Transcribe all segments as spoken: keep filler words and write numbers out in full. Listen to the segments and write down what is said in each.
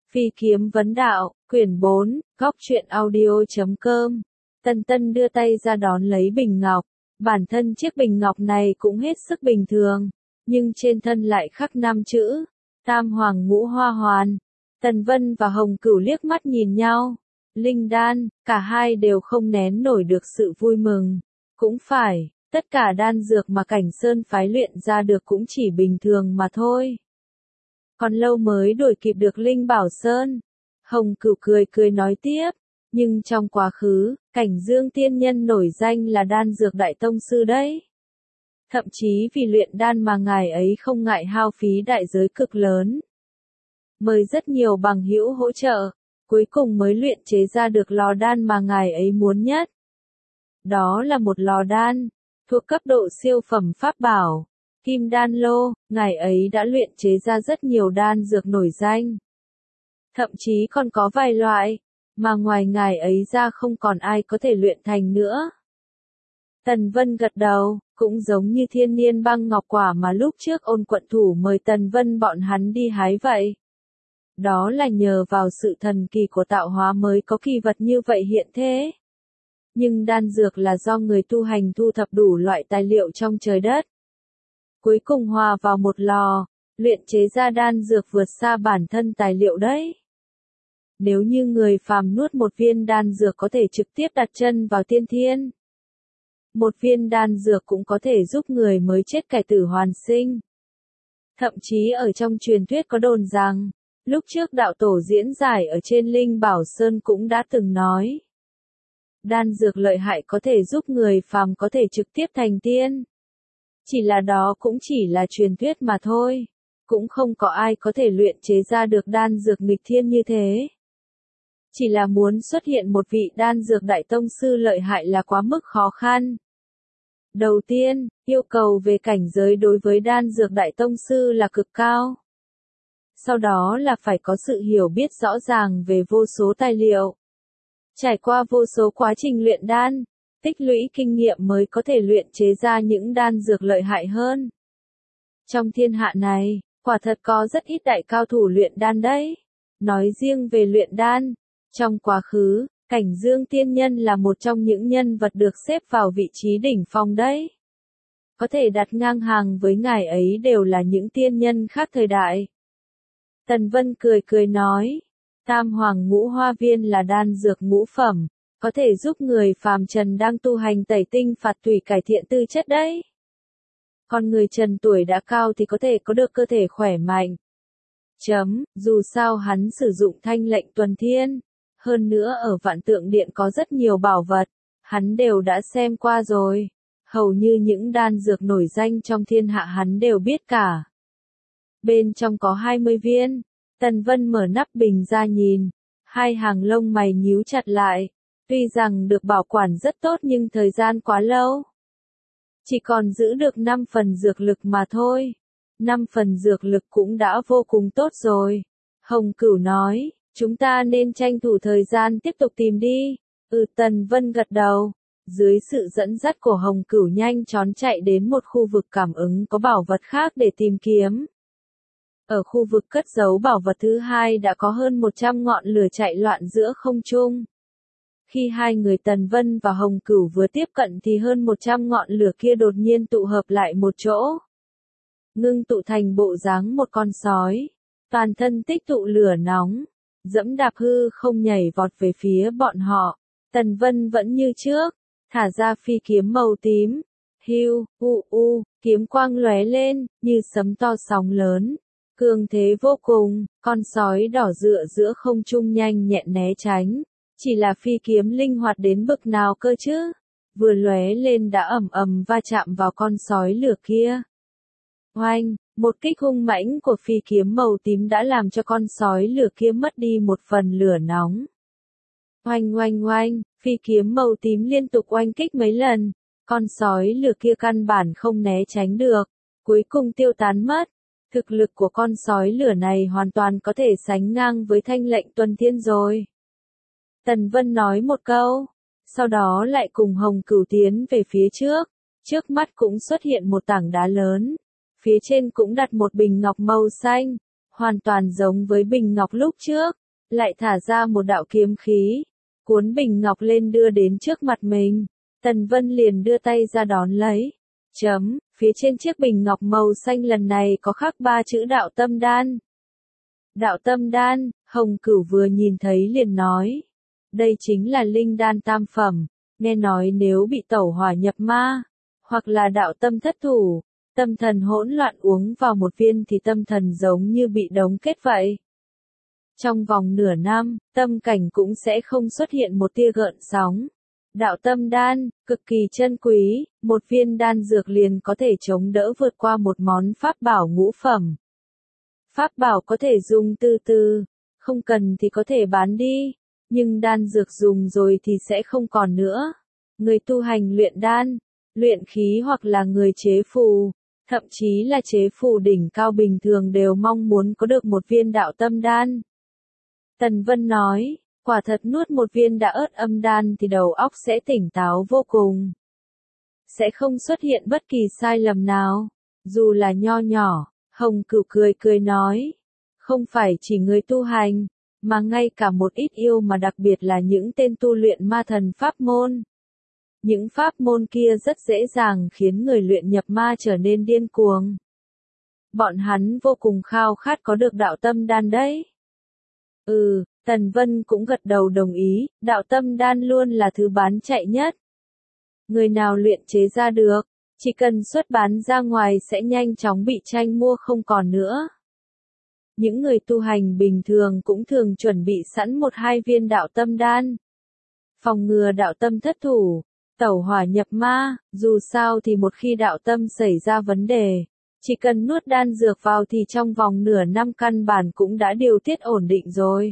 Phi kiếm vấn đạo, quyển bốn, góc truyện audio chấm com. Tân Tân đưa tay ra đón lấy bình ngọc. Bản thân chiếc bình ngọc này cũng hết sức bình thường, nhưng trên thân lại khắc năm chữ, Tam Hoàng Ngũ Hoa Hoàn. Tần Vân và Hồng Cửu liếc mắt nhìn nhau. Linh đan, cả hai đều không nén nổi được sự vui mừng. Cũng phải, tất cả đan dược mà Cảnh Sơn phái luyện ra được cũng chỉ bình thường mà thôi. Còn lâu mới đuổi kịp được Linh Bảo Sơn. Hồng Cửu cười cười nói tiếp, nhưng trong quá khứ, Cảnh Dương tiên nhân nổi danh là đan dược đại tông sư đấy. Thậm chí vì luyện đan mà ngài ấy không ngại hao phí đại giới cực lớn. Mời rất nhiều bằng hữu hỗ trợ, cuối cùng mới luyện chế ra được lò đan mà ngài ấy muốn nhất. Đó là một lò đan, thuộc cấp độ siêu phẩm pháp bảo. Kim đan lô, ngài ấy đã luyện chế ra rất nhiều đan dược nổi danh. Thậm chí còn có vài loại, mà ngoài ngài ấy ra không còn ai có thể luyện thành nữa. Tần Vân gật đầu, cũng giống như thiên niên băng ngọc quả mà lúc trước Ôn quận thủ mời Tần Vân bọn hắn đi hái vậy. Đó là nhờ vào sự thần kỳ của tạo hóa mới có kỳ vật như vậy hiện thế. Nhưng đan dược là do người tu hành thu thập đủ loại tài liệu trong trời đất. Cuối cùng hòa vào một lò, luyện chế ra đan dược vượt xa bản thân tài liệu đấy. Nếu như người phàm nuốt một viên đan dược có thể trực tiếp đặt chân vào tiên thiên. Một viên đan dược cũng có thể giúp người mới chết cải tử hoàn sinh. Thậm chí ở trong truyền thuyết có đồn rằng, lúc trước đạo tổ diễn giải ở trên Linh Bảo Sơn cũng đã từng nói. Đan dược lợi hại có thể giúp người phàm có thể trực tiếp thành tiên. Chỉ là đó cũng chỉ là truyền thuyết mà thôi. Cũng không có ai có thể luyện chế ra được đan dược nghịch thiên như thế. Chỉ là muốn xuất hiện một vị đan dược đại tông sư lợi hại là quá mức khó khăn. Đầu tiên, yêu cầu về cảnh giới đối với đan dược đại tông sư là cực cao. Sau đó là phải có sự hiểu biết rõ ràng về vô số tài liệu. Trải qua vô số quá trình luyện đan, tích lũy kinh nghiệm mới có thể luyện chế ra những đan dược lợi hại hơn. Trong thiên hạ này, quả thật có rất ít đại cao thủ luyện đan đấy. Nói riêng về luyện đan, trong quá khứ, Cảnh Dương tiên nhân là một trong những nhân vật được xếp vào vị trí đỉnh phong đấy. Có thể đặt ngang hàng với ngài ấy đều là những tiên nhân khác thời đại. Tần Vân cười cười nói, Tam Hoàng Ngũ Hoa Viên là đan dược ngũ phẩm, có thể giúp người phàm trần đang tu hành tẩy tinh phạt tùy cải thiện tư chất đấy. Còn người trần tuổi đã cao thì có thể có được cơ thể khỏe mạnh. Chấm, dù sao hắn sử dụng thanh lệnh tuần thiên. Hơn nữa ở Vạn Tượng Điện có rất nhiều bảo vật, hắn đều đã xem qua rồi. Hầu như những đan dược nổi danh trong thiên hạ hắn đều biết cả. Bên trong có hai mươi viên, Tần Vân mở nắp bình ra nhìn, hai hàng lông mày nhíu chặt lại. Tuy rằng được bảo quản rất tốt nhưng thời gian quá lâu. Chỉ còn giữ được năm phần dược lực mà thôi. năm phần dược lực cũng đã vô cùng tốt rồi. Hồng Cửu nói, chúng ta nên tranh thủ thời gian tiếp tục tìm đi. Ừ, Tần Vân gật đầu. Dưới sự dẫn dắt của Hồng Cửu nhanh chóng chạy đến một khu vực cảm ứng có bảo vật khác để tìm kiếm. Ở khu vực cất giấu bảo vật thứ hai đã có hơn một trăm ngọn lửa chạy loạn giữa không trung. Khi hai người Tần Vân và Hồng Cửu vừa tiếp cận thì hơn một trăm ngọn lửa kia đột nhiên tụ hợp lại một chỗ. Ngưng tụ thành bộ dáng một con sói. Toàn thân tích tụ lửa nóng. Dẫm đạp hư không nhảy vọt về phía bọn họ. Tần Vân vẫn như trước. Thả ra phi kiếm màu tím. Hiu, u u, kiếm quang lóe lên, như sấm to sóng lớn. Cường thế vô cùng, con sói đỏ dựa giữa không trung nhanh nhẹn né tránh. Chỉ là phi kiếm linh hoạt đến bực nào cơ chứ? Vừa lóe lên đã ầm ầm va chạm vào con sói lửa kia. Oanh, một kích hung mãnh của phi kiếm màu tím đã làm cho con sói lửa kia mất đi một phần lửa nóng. Oanh oanh oanh, phi kiếm màu tím liên tục oanh kích mấy lần, con sói lửa kia căn bản không né tránh được, cuối cùng tiêu tán mất. Thực lực của con sói lửa này hoàn toàn có thể sánh ngang với thanh lệnh tuần thiên rồi. Tần Vân nói một câu, sau đó lại cùng Hồng Cửu tiến về phía trước, trước mắt cũng xuất hiện một tảng đá lớn, phía trên cũng đặt một bình ngọc màu xanh, hoàn toàn giống với bình ngọc lúc trước, lại thả ra một đạo kiếm khí, cuốn bình ngọc lên đưa đến trước mặt mình. Tần Vân liền đưa tay ra đón lấy. Chấm, phía trên chiếc bình ngọc màu xanh lần này có khắc ba chữ đạo tâm đan. Đạo tâm đan, Hồng Cửu vừa nhìn thấy liền nói. Đây chính là linh đan tam phẩm, nghe nói nếu bị tẩu hỏa nhập ma, hoặc là đạo tâm thất thủ, tâm thần hỗn loạn uống vào một viên thì tâm thần giống như bị đóng kết vậy. Trong vòng nửa năm, tâm cảnh cũng sẽ không xuất hiện một tia gợn sóng. Đạo tâm đan, cực kỳ chân quý, một viên đan dược liền có thể chống đỡ vượt qua một món pháp bảo ngũ phẩm. Pháp bảo có thể dùng từ từ, không cần thì có thể bán đi, nhưng đan dược dùng rồi thì sẽ không còn nữa. Người tu hành luyện đan, luyện khí hoặc là người chế phù, thậm chí là chế phù đỉnh cao bình thường đều mong muốn có được một viên đạo tâm đan. Tần Vân nói, quả thật nuốt một viên đã ớt âm đan thì đầu óc sẽ tỉnh táo vô cùng. Sẽ không xuất hiện bất kỳ sai lầm nào, dù là nho nhỏ. Hồng Cửu cười cười nói, không phải chỉ người tu hành, mà ngay cả một ít yêu mà đặc biệt là những tên tu luyện ma thần pháp môn. Những pháp môn kia rất dễ dàng khiến người luyện nhập ma trở nên điên cuồng. Bọn hắn vô cùng khao khát có được đạo tâm đan đấy. Ừ, Tần Vân cũng gật đầu đồng ý, đạo tâm đan luôn là thứ bán chạy nhất. Người nào luyện chế ra được, chỉ cần xuất bán ra ngoài sẽ nhanh chóng bị tranh mua không còn nữa. Những người tu hành bình thường cũng thường chuẩn bị sẵn một hai viên đạo tâm đan. Phòng ngừa đạo tâm thất thủ, tẩu hỏa nhập ma, dù sao thì một khi đạo tâm xảy ra vấn đề, chỉ cần nuốt đan dược vào thì trong vòng nửa năm căn bản cũng đã điều tiết ổn định rồi.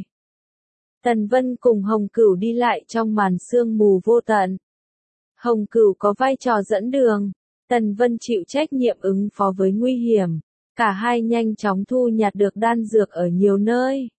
Tần Vân cùng Hồng Cửu đi lại trong màn sương mù vô tận. Hồng Cửu có vai trò dẫn đường, Tần Vân chịu trách nhiệm ứng phó với nguy hiểm, cả hai nhanh chóng thu nhặt được đan dược ở nhiều nơi.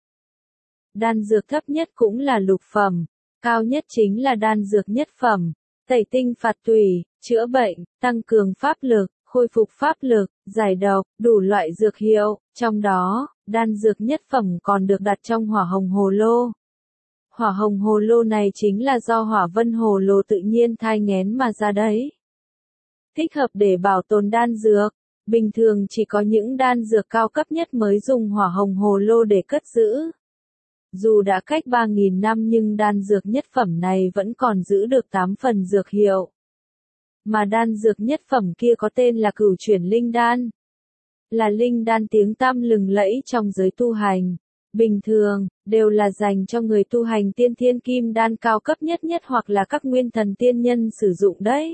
Đan dược thấp nhất cũng là lục phẩm, cao nhất chính là đan dược nhất phẩm, tẩy tinh phạt tùy, chữa bệnh, tăng cường pháp lực, khôi phục pháp lực, giải độc, đủ loại dược hiệu, trong đó, đan dược nhất phẩm còn được đặt trong hỏa hồng hồ lô. Hỏa hồng hồ lô này chính là do hỏa vân hồ lô tự nhiên thai nghén mà ra đấy. Thích hợp để bảo tồn đan dược, bình thường chỉ có những đan dược cao cấp nhất mới dùng hỏa hồng hồ lô để cất giữ. Dù đã cách ba nghìn năm nhưng đan dược nhất phẩm này vẫn còn giữ được tám phần dược hiệu. Mà đan dược nhất phẩm kia có tên là Cửu Chuyển Linh Đan. Là linh đan tiếng tăm lừng lẫy trong giới tu hành. Bình thường, đều là dành cho người tu hành tiên thiên kim đan cao cấp nhất nhất hoặc là các nguyên thần tiên nhân sử dụng đấy.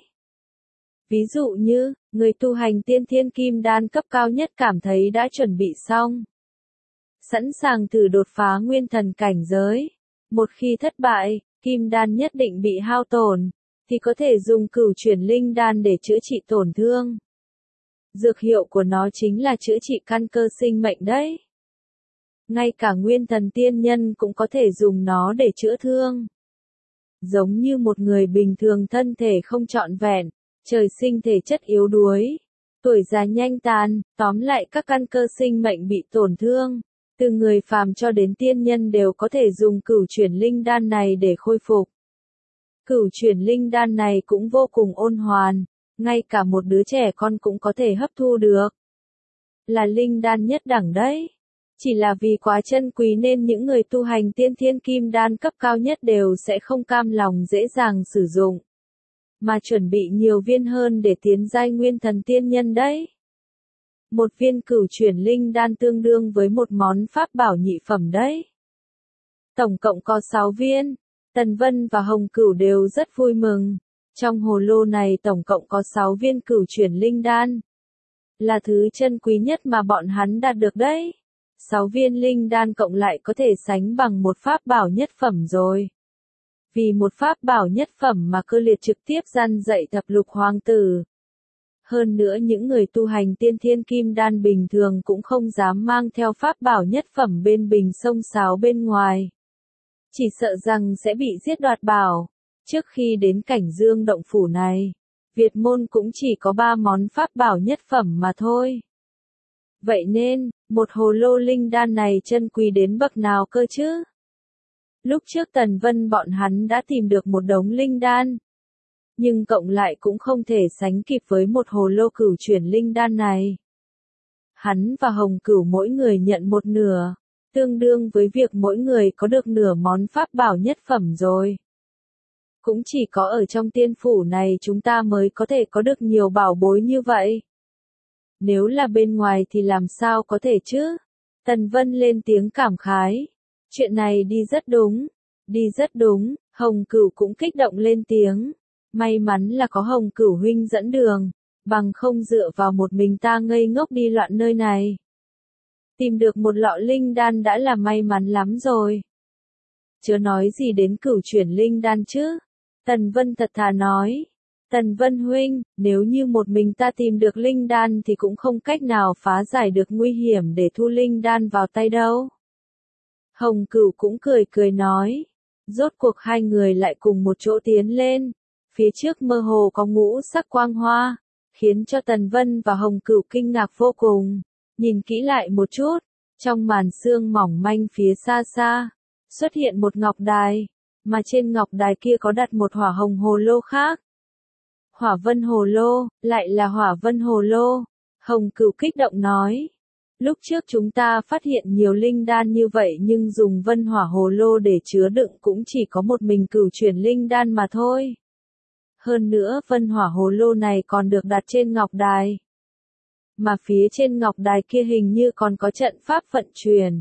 Ví dụ như, người tu hành tiên thiên kim đan cấp cao nhất cảm thấy đã chuẩn bị xong. Sẵn sàng thử đột phá nguyên thần cảnh giới. Một khi thất bại, kim đan nhất định bị hao tổn, thì có thể dùng Cửu Chuyển Linh Đan để chữa trị tổn thương. Dược hiệu của nó chính là chữa trị căn cơ sinh mệnh đấy. Ngay cả nguyên thần tiên nhân cũng có thể dùng nó để chữa thương. Giống như một người bình thường thân thể không trọn vẹn, trời sinh thể chất yếu đuối, tuổi già nhanh tàn, tóm lại các căn cơ sinh mệnh bị tổn thương. Từ người phàm cho đến tiên nhân đều có thể dùng Cửu Chuyển Linh Đan này để khôi phục. Cửu Chuyển Linh Đan này cũng vô cùng ôn hoàn, ngay cả một đứa trẻ con cũng có thể hấp thu được. Là linh đan nhất đẳng đấy. Chỉ là vì quá chân quý nên những người tu hành tiên thiên kim đan cấp cao nhất đều sẽ không cam lòng dễ dàng sử dụng, mà chuẩn bị nhiều viên hơn để tiến giai nguyên thần tiên nhân đấy. Một viên Cửu Chuyển Linh Đan tương đương với một món pháp bảo nhị phẩm đấy. Tổng cộng có sáu viên, Tần Vân và Hồng Cửu đều rất vui mừng. Trong hồ lô này tổng cộng có sáu viên Cửu Chuyển Linh Đan. Là thứ chân quý nhất mà bọn hắn đạt được đấy. sáu viên linh đan cộng lại có thể sánh bằng một pháp bảo nhất phẩm rồi. Vì một pháp bảo nhất phẩm mà Cơ Liệt trực tiếp răn dạy thập lục hoàng tử. Hơn nữa những người tu hành tiên thiên kim đan bình thường cũng không dám mang theo pháp bảo nhất phẩm bên bình sông sáo bên ngoài. Chỉ sợ rằng sẽ bị giết đoạt bảo. Trước khi đến cảnh Dương động phủ này, Việt môn cũng chỉ có ba món pháp bảo nhất phẩm mà thôi. Vậy nên, một hồ lô linh đan này chân quý đến bậc nào cơ chứ? Lúc trước Tần Vân bọn hắn đã tìm được một đống linh đan. Nhưng cộng lại cũng không thể sánh kịp với một hồ lô cửu chuyển linh đan này. Hắn và Hồng Cửu mỗi người nhận một nửa, tương đương với việc mỗi người có được nửa món pháp bảo nhất phẩm rồi. Cũng chỉ có ở trong tiên phủ này chúng ta mới có thể có được nhiều bảo bối như vậy. Nếu là bên ngoài thì làm sao có thể chứ? Tần Vân lên tiếng cảm khái. Chuyện này đi rất đúng, đi rất đúng, Hồng Cửu cũng kích động lên tiếng. May mắn là có Hồng Cửu huynh dẫn đường, bằng không dựa vào một mình ta ngây ngốc đi loạn nơi này. Tìm được một lọ linh đan đã là may mắn lắm rồi. Chớ nói gì đến cửu chuyển linh đan chứ? Tần Vân thật thà nói. Tần Vân huynh, nếu như một mình ta tìm được linh đan thì cũng không cách nào phá giải được nguy hiểm để thu linh đan vào tay đâu. Hồng Cửu cũng cười cười nói. Rốt cuộc hai người lại cùng một chỗ tiến lên. Phía trước mơ hồ có ngũ sắc quang hoa, khiến cho Tần Vân và Hồng Cửu kinh ngạc vô cùng. Nhìn kỹ lại một chút, trong màn sương mỏng manh phía xa xa, xuất hiện một ngọc đài, mà trên ngọc đài kia có đặt một hỏa hồng hồ lô khác. Hỏa vân hồ lô, lại là hỏa vân hồ lô. Hồng Cửu kích động nói. Lúc trước chúng ta phát hiện nhiều linh đan như vậy nhưng dùng vân hỏa hồ lô để chứa đựng cũng chỉ có một mình cửu chuyển linh đan mà thôi. Hơn nữa vân hỏa hồ lô này còn được đặt trên ngọc đài. Mà phía trên ngọc đài kia hình như còn có trận pháp vận chuyển.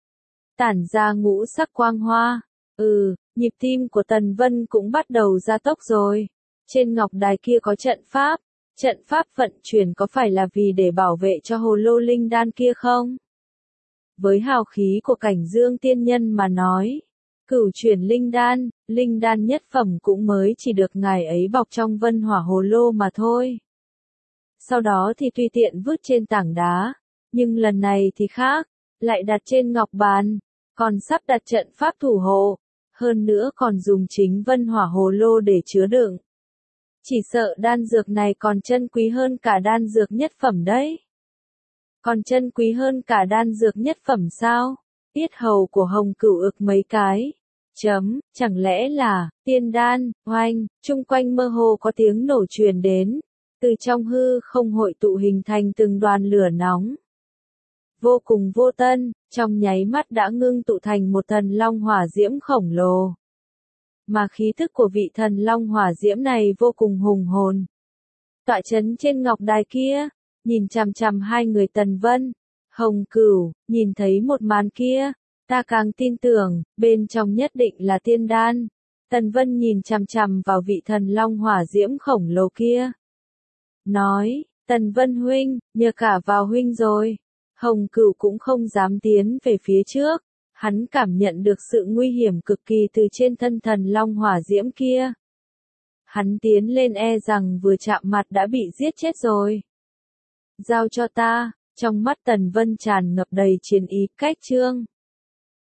Tản ra ngũ sắc quang hoa. Ừ, nhịp tim của Tần Vân cũng bắt đầu gia tốc rồi. Trên ngọc đài kia có trận pháp. Trận pháp vận chuyển có phải là vì để bảo vệ cho hồ lô linh đan kia không? Với hào khí của cảnh dương tiên nhân mà nói. Cửu chuyển linh đan, linh đan nhất phẩm cũng mới chỉ được ngài ấy bọc trong vân hỏa hồ lô mà thôi. Sau đó thì tùy tiện vứt trên tảng đá, nhưng lần này thì khác, lại đặt trên ngọc bàn, còn sắp đặt trận pháp thủ hộ, hơn nữa còn dùng chính vân hỏa hồ lô để chứa đựng. Chỉ sợ đan dược này còn chân quý hơn cả đan dược nhất phẩm đấy. Còn chân quý hơn cả đan dược nhất phẩm sao? Tiết hầu của Hồng Cửu ực mấy cái. Chấm, chẳng lẽ là, tiên đan, oanh, chung quanh mơ hồ có tiếng nổ truyền đến. Từ trong hư không hội tụ hình thành từng đoàn lửa nóng. Vô cùng vô tân, trong nháy mắt đã ngưng tụ thành một thần long hỏa diễm khổng lồ. Mà khí thức của vị thần long hỏa diễm này vô cùng hùng hồn. Tọa chấn trên ngọc đài kia, nhìn chằm chằm hai người Tần Vân, Hồng Cửu, nhìn thấy một màn kia, ta càng tin tưởng, bên trong nhất định là tiên đan. Tần Vân nhìn chằm chằm vào vị thần long hỏa diễm khổng lồ kia. Nói, Tần Vân huynh, nhờ cả vào huynh rồi. Hồng Cửu cũng không dám tiến về phía trước. Hắn cảm nhận được sự nguy hiểm cực kỳ từ trên thân thần long hỏa diễm kia. Hắn tiến lên e rằng vừa chạm mặt đã bị giết chết rồi. Giao cho ta, trong mắt Tần Vân tràn ngập đầy chiến ý cách chương.